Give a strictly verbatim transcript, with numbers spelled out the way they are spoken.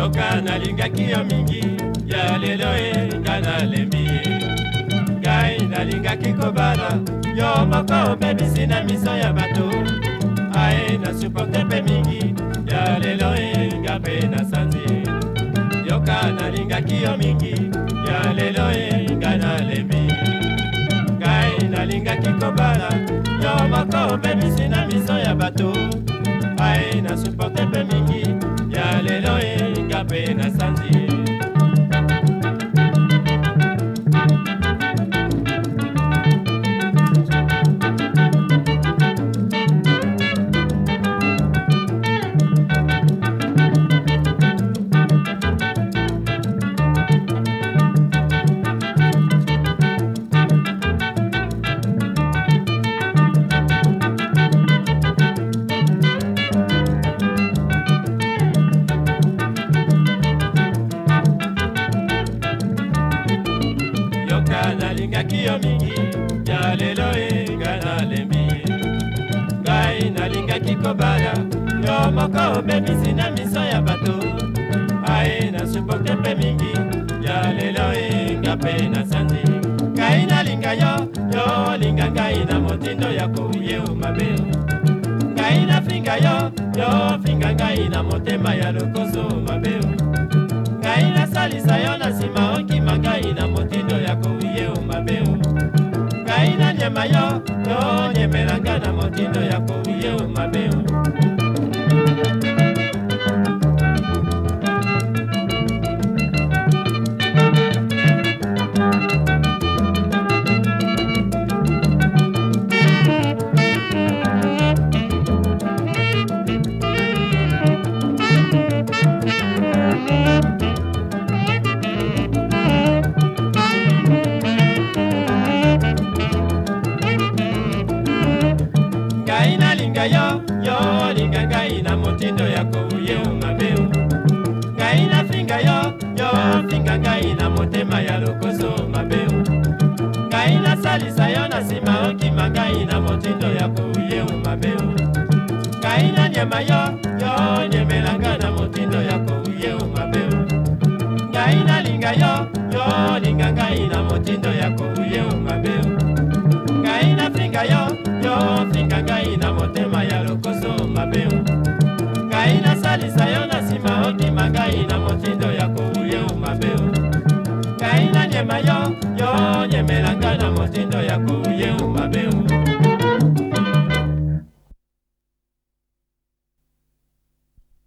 yoka nalingaki yo mingi ya lelo e nga nalembi ngai nalingaki kobala yo moko obebisi na miso ya bato aye nasuporte mpe mingi ya lelo e nga mpe nasanzi yoka nalingaki yo mingi ya lelo e nga nalembi ngai nalingaki kobala yo moko obebisi na miso ya bato aye nasuporte mpe mingi ya lelo e nga mpe nasanzi nalingaki yo mingi ya lelo e nga nalembi ngai nalingaki kobala yo moko obebisi na miso ya bato aye nasuporte mpe mingi ya lelo e nga mpe nasanzi ngai nalinga yo yo olinga ngai na motindo ya koyeu mabe ngai nafinga yo yo finga ngai na motema ya lokoso mabe ngai nasalisa yo na nsima okima ngai na motindo ya koyeu mabe ngai nanyema yo yo onyemela ngai na motindo ya koyeu mabe yo yo linga ngai na motindo ya koyeu mabe ngai nafinga yo yo finga ngai na motema ya lokoso mabe ngai nasalisa yo na nsima okima ngai na motindo ya koyeu mabe ngai nanyema yo yo onyemela ngai na motindo ya koyeu mabe ngai nalinga yo yo linga ngai na motindo ya koyeu mabe ngai nafinga yo yo finga ngai na motema ya lokoso mabe ngai nasalisa yo na nsima okima ngai na motindo ya koyeu mabe ngai nanyema yo yo onyemela ngai